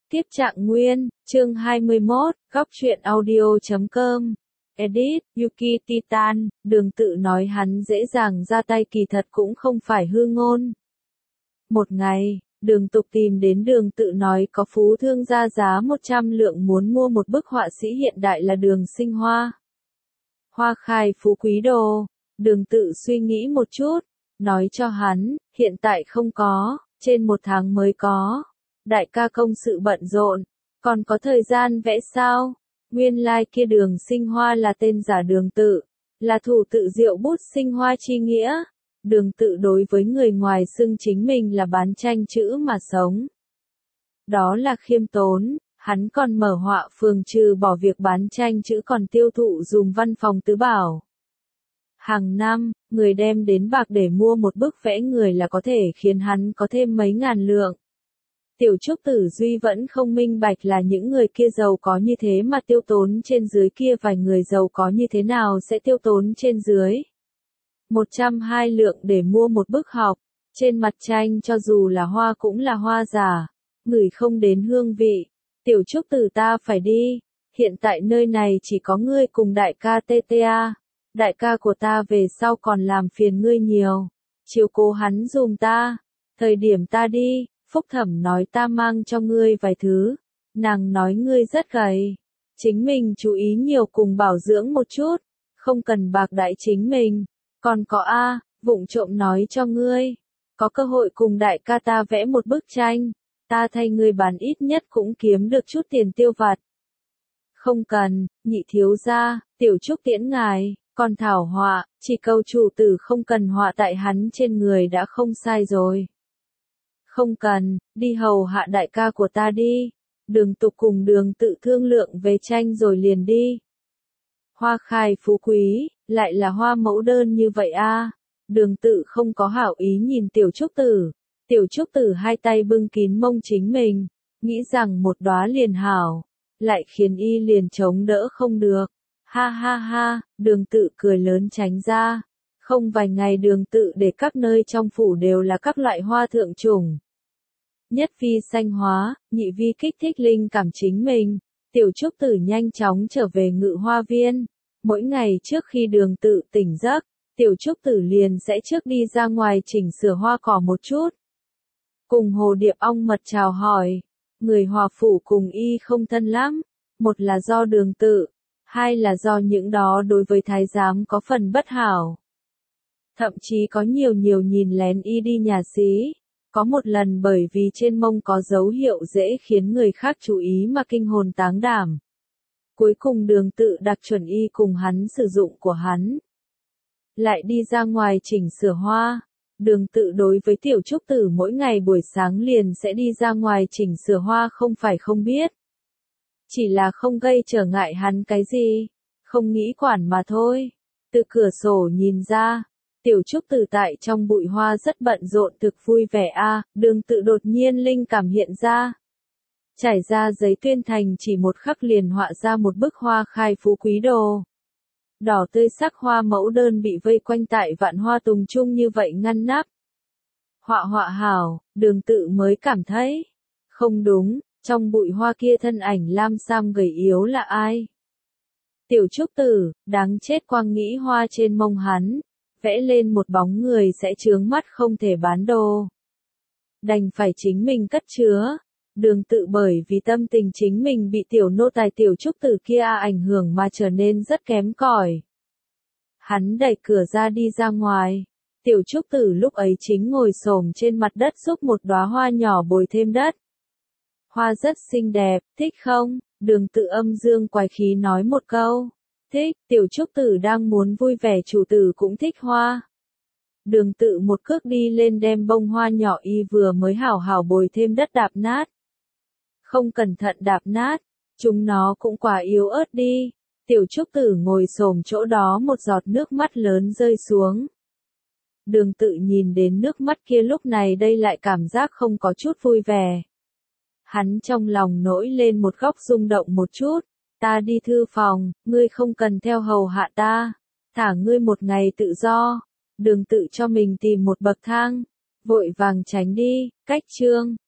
Tiếp trạng nguyên, chương 21, góc truyện audio.com. Edit, Yuki Titan, Đường Tự nói hắn dễ dàng ra tay kỳ thật cũng không phải hư ngôn. Một ngày, Đường Tục tìm đến Đường Tự nói có phú thương ra giá 100 lượng muốn mua một bức họa sĩ hiện đại là Đường Sinh Hoa. Hoa khai phú quý đồ. Đường Tự suy nghĩ một chút, nói cho hắn, hiện tại không có, trên 1 tháng mới có. Đại ca công sự bận rộn, còn có thời gian vẽ sao? Nguyên lai kia Đường Sinh Hoa là tên giả Đường Tự, là thủ tự diệu bút sinh hoa chi nghĩa. Đường Tự đối với người ngoài xưng chính mình là bán tranh chữ mà sống. Đó là khiêm tốn, hắn còn mở họa phường trừ bỏ việc bán tranh chữ còn tiêu thụ dùng văn phòng tứ bảo. Hàng năm, người đem đến bạc để mua một bức vẽ người là có thể khiến hắn có thêm mấy ngàn lượng. Tiểu Trúc Tử Duy vẫn không minh bạch là những người kia giàu có như thế mà tiêu tốn trên dưới kia vài người giàu có như thế nào sẽ tiêu tốn trên dưới. 120 lượng để mua một bức học, trên mặt tranh cho dù là hoa cũng là hoa giả, ngửi không đến hương vị. Tiểu Trúc Tử ta phải đi, hiện tại nơi này chỉ có ngươi cùng đại ca TTA, đại ca của ta về sau còn làm phiền ngươi nhiều, chiếu cố hắn dùm ta, thời điểm ta đi. Phúc Thẩm nói ta mang cho ngươi vài thứ, nàng nói ngươi rất gầy, chính mình chú ý nhiều cùng bảo dưỡng một chút, không cần bạc đãi chính mình, còn có vụng trộm nói cho ngươi, có cơ hội cùng đại ca ta vẽ một bức tranh, ta thay ngươi bán ít nhất cũng kiếm được chút tiền tiêu vặt. Không cần, nhị thiếu gia, Tiểu Trúc tiễn ngài, còn thảo họa, chỉ câu chủ tử không cần họa tại hắn trên người đã không sai rồi. Không cần, đi hầu hạ đại ca của ta đi. Đường Tục cùng Đường Tự thương lượng về tranh rồi liền đi. Hoa khai phú quý, lại là hoa mẫu đơn như vậy Đường Tự không có hảo ý nhìn Tiểu Trúc Tử. Tiểu Trúc Tử hai tay bưng kín mông chính mình, nghĩ rằng một đóa liền hảo, lại khiến y liền chống đỡ không được. Ha ha ha, Đường Tự cười lớn tránh ra. Không vài ngày Đường Tự để các nơi trong phủ đều là các loại hoa thượng chủng. Nhất vi xanh hóa, nhị vi kích thích linh cảm chính mình. Tiểu Trúc Tử nhanh chóng trở về Ngự Hoa Viên. Mỗi ngày trước khi Đường Tự tỉnh giấc, Tiểu Trúc Tử liền sẽ trước đi ra ngoài chỉnh sửa hoa cỏ một chút. Cùng Hồ Điệp ong mật chào hỏi. Người Hòa phủ cùng y không thân lắm. Một là do Đường Tự, hai là do những đó đối với thái giám có phần bất hảo. Thậm chí có nhiều nhìn lén y đi nhà xí. Có một lần bởi vì trên mông có dấu hiệu dễ khiến người khác chú ý mà kinh hồn táng đảm. Cuối cùng Đường Tự đặc chuẩn y cùng hắn sử dụng của hắn. Lại đi ra ngoài chỉnh sửa hoa. Đường Tự đối với Tiểu Trúc Tử mỗi ngày buổi sáng liền sẽ đi ra ngoài chỉnh sửa hoa không phải không biết. Chỉ là không gây trở ngại hắn cái gì. Không nghĩ quản mà thôi. Từ cửa sổ nhìn ra. Tiểu Trúc Tử tại trong bụi hoa rất bận rộn thực vui vẻ Đường Tự đột nhiên linh cảm hiện ra. Trải ra giấy tuyên thành chỉ một khắc liền họa ra một bức hoa khai phú quý đồ. Đỏ tươi sắc hoa mẫu đơn bị vây quanh tại vạn hoa tùng chung như vậy ngăn nắp. Họa hảo, Đường Tự mới cảm thấy. Không đúng, trong bụi hoa kia thân ảnh lam sam gầy yếu là ai? Tiểu Trúc Tử, đáng chết quang nghĩ hoa trên mông hắn. Vẽ lên một bóng người sẽ chướng mắt không thể bán đồ. Đành phải chính mình cất chứa. Đường Tự bởi vì tâm tình chính mình bị tiểu nô tài Tiểu Trúc Tử kia ảnh hưởng mà trở nên rất kém cỏi. Hắn đẩy cửa ra đi ra ngoài. Tiểu Trúc Tử lúc ấy chính ngồi xổm trên mặt đất giúp một đóa hoa nhỏ bồi thêm đất. Hoa rất xinh đẹp, thích không? Đường Tự âm dương quái khí nói một câu. Thích, Tiểu Trúc Tử đang muốn vui vẻ chủ tử cũng thích hoa. Đường Tự một cước đi lên đem bông hoa nhỏ y vừa mới hảo bồi thêm đất đạp nát. Không cẩn thận đạp nát, chúng nó cũng quá yếu ớt đi. Tiểu Trúc Tử ngồi xổm chỗ đó một giọt nước mắt lớn rơi xuống. Đường Tự nhìn đến nước mắt kia lúc này đây lại cảm giác không có chút vui vẻ. Hắn trong lòng nổi lên một góc rung động một chút. Ta đi thư phòng, ngươi không cần theo hầu hạ ta. Thả ngươi một ngày tự do. Đường Tự cho mình tìm một bậc thang. Vội vàng tránh đi, cách chương.